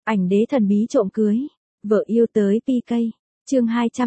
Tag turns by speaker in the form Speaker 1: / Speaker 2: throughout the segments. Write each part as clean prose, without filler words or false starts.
Speaker 1: Ảnh đế thần bí trộm cưới. Vợ yêu tới PK. Chương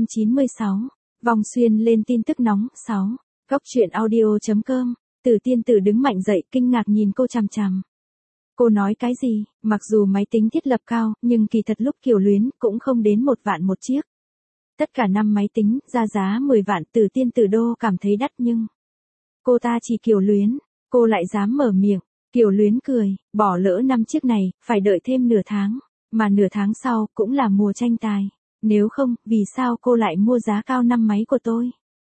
Speaker 1: 296. Vong Xuyên lên tin tức nóng. 6. Góc truyện audio.com. Từ Tiên Tử đứng mạnh dậy kinh ngạc nhìn cô chằm chằm. Cô nói cái gì? Mặc dù máy tính thiết lập cao, nhưng kỳ thật lúc Kiều Luyến cũng không đến 1 vạn một chiếc. Tất cả 5 máy tính, ra giá 10 vạn. Từ Tiên Tử đô cảm thấy đắt nhưng cô ta chỉ Kiều Luyến, cô lại dám mở miệng. Kiều Luyến cười, bỏ lỡ 5 chiếc này, phải đợi thêm nửa tháng, mà nửa tháng sau cũng là mùa tranh tài. Nếu không, vì sao cô lại mua giá cao 5 máy của tôi?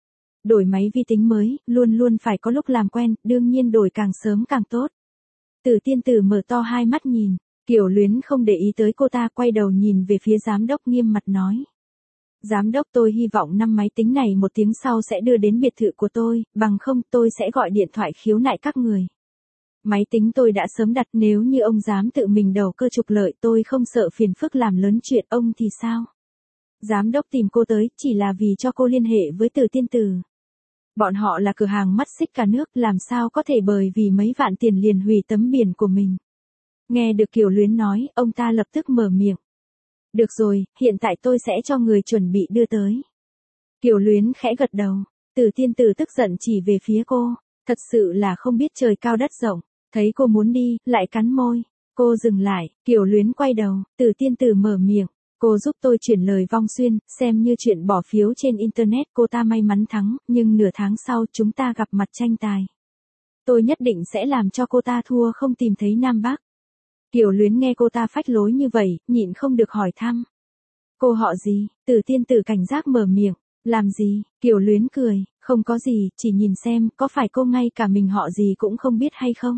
Speaker 1: Đổi máy vi tính mới, luôn luôn phải có lúc làm quen, đương nhiên đổi càng sớm càng tốt. Từ Tiên Tử mở to hai mắt nhìn, Kiều Luyến không để ý tới cô ta, quay đầu nhìn về phía giám đốc nghiêm mặt nói. Giám đốc, tôi hy vọng 5 máy tính này 1 tiếng sau sẽ đưa đến biệt thự của tôi, bằng không tôi sẽ gọi điện thoại khiếu nại các người. Máy tính tôi đã sớm đặt, nếu như ông dám tự mình đầu cơ trục lợi tôi không sợ phiền phức làm lớn chuyện, ông thì sao? Giám đốc tìm cô tới chỉ là vì cho cô liên hệ với Từ Tiên Tử. Bọn họ là cửa hàng mắt xích cả nước, làm sao có thể bởi vì mấy vạn tiền liền hủy tấm biển của mình. Nghe được Kiều Luyến nói, ông ta lập tức mở miệng. Được rồi, hiện tại tôi sẽ cho người chuẩn bị đưa tới. Kiều Luyến khẽ gật đầu. Từ Tiên Tử tức giận chỉ về phía cô. Thật sự là không biết trời cao đất rộng. Thấy cô muốn đi, lại cắn môi. Cô dừng lại, Kiều Luyến quay đầu, Từ Tiên Tử mở miệng. Cô giúp tôi chuyển lời Vong Xuyên, xem như chuyện bỏ phiếu trên Internet. Cô ta may mắn thắng, nhưng nửa tháng sau chúng ta gặp mặt tranh tài. Tôi nhất định sẽ làm cho cô ta thua không tìm thấy Nam Bắc. Kiều Luyến nghe cô ta phách lối như vậy, nhịn không được hỏi thăm. Cô họ gì? Từ Tiên Tử cảnh giác mở miệng. Làm gì? Kiều Luyến cười, không có gì, chỉ nhìn xem, có phải cô ngay cả mình họ gì cũng không biết hay không?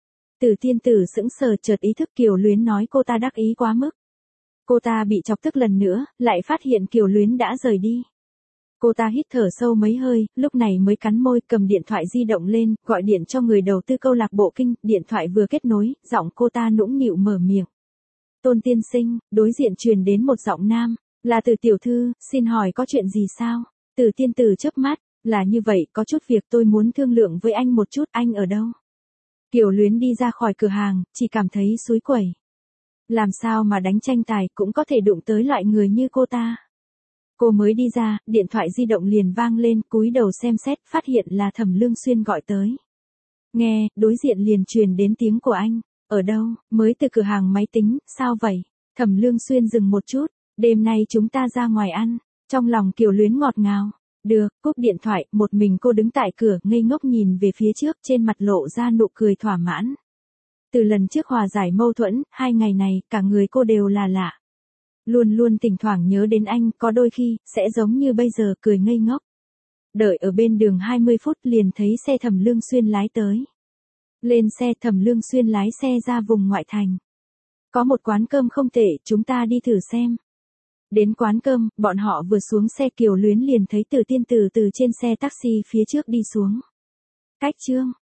Speaker 1: Từ Tiên Tử sững sờ, chợt ý thức Kiều Luyến nói cô ta đắc ý quá mức. Cô ta bị chọc tức lần nữa, lại phát hiện Kiều Luyến đã rời đi. Cô ta hít thở sâu mấy hơi, lúc này mới cắn môi, cầm điện thoại di động lên, gọi điện cho người đầu tư câu lạc bộ kinh, điện thoại vừa kết nối, giọng cô ta nũng nịu mở miệng. Tôn tiên sinh, đối diện truyền đến một giọng nam, là Từ tiểu thư, xin hỏi có chuyện gì sao? Từ Tiên Tử chớp mắt, là như vậy, có chút việc tôi muốn thương lượng với anh một chút, anh ở đâu? Kiều Luyến đi ra khỏi cửa hàng, chỉ cảm thấy xúi quẩy. Làm sao mà đánh tranh tài cũng có thể đụng tới loại người như cô ta. Cô mới đi ra, điện thoại di động liền vang lên, cúi đầu xem xét, phát hiện là Thẩm Lương Xuyên gọi tới. Nghe, đối diện liền truyền đến tiếng của anh. Ở đâu? Mới từ cửa hàng máy tính, sao vậy? Thẩm Lương Xuyên dừng một chút, đêm nay chúng ta ra ngoài ăn. Trong lòng Kiều Luyến ngọt ngào. Được, cúp điện thoại, một mình cô đứng tại cửa, ngây ngốc nhìn về phía trước, trên mặt lộ ra nụ cười thỏa mãn. Từ lần trước hòa giải mâu thuẫn, 2 ngày này, cả người cô đều là lạ. Luôn luôn thỉnh thoảng nhớ đến anh, có đôi khi, sẽ giống như bây giờ cười ngây ngốc. Đợi ở bên đường 20 phút liền thấy xe Thẩm Lương Xuyên lái tới. Lên xe, Thẩm Lương Xuyên lái xe ra vùng ngoại thành. Có một quán cơm không tệ, chúng ta đi thử xem. Đến quán cơm, bọn họ vừa xuống xe, Kiều Luyến liền thấy Từ Tiên Tử từ trên xe taxi phía trước đi xuống. Cách chương.